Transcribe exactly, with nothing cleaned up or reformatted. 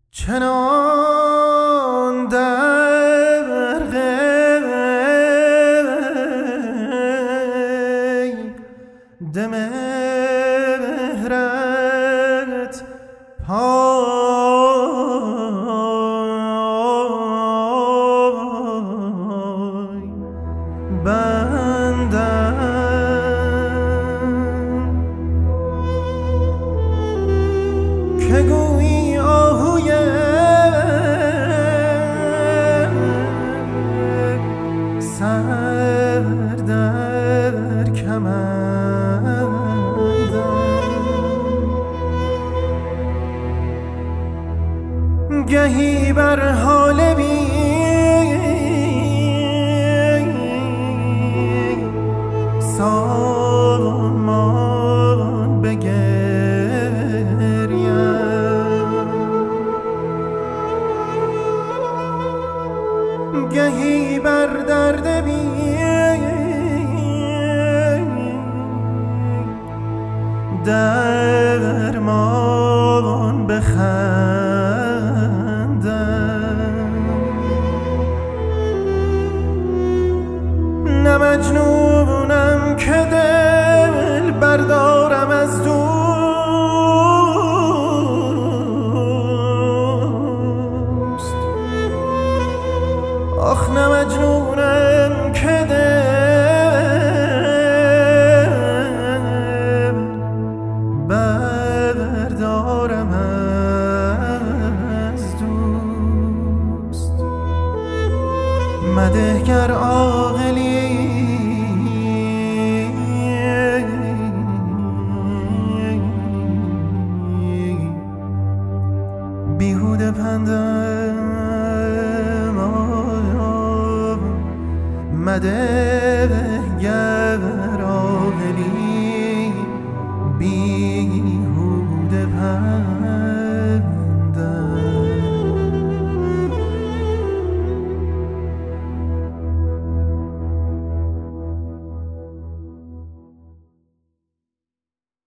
چنان در قید مهرت پای بندم که گویی آهوی سر در کمندم، گهی بر حال بی سامان بگریم، گهی بر درد بی درمان بخندم. نه مجنونم که دل بردارم از دوست، آخ نه مجنونم که دل بردارم از دوست. مده گر عاقلی بیهوده پندم، مده گر عاقلی بیهوده پندم.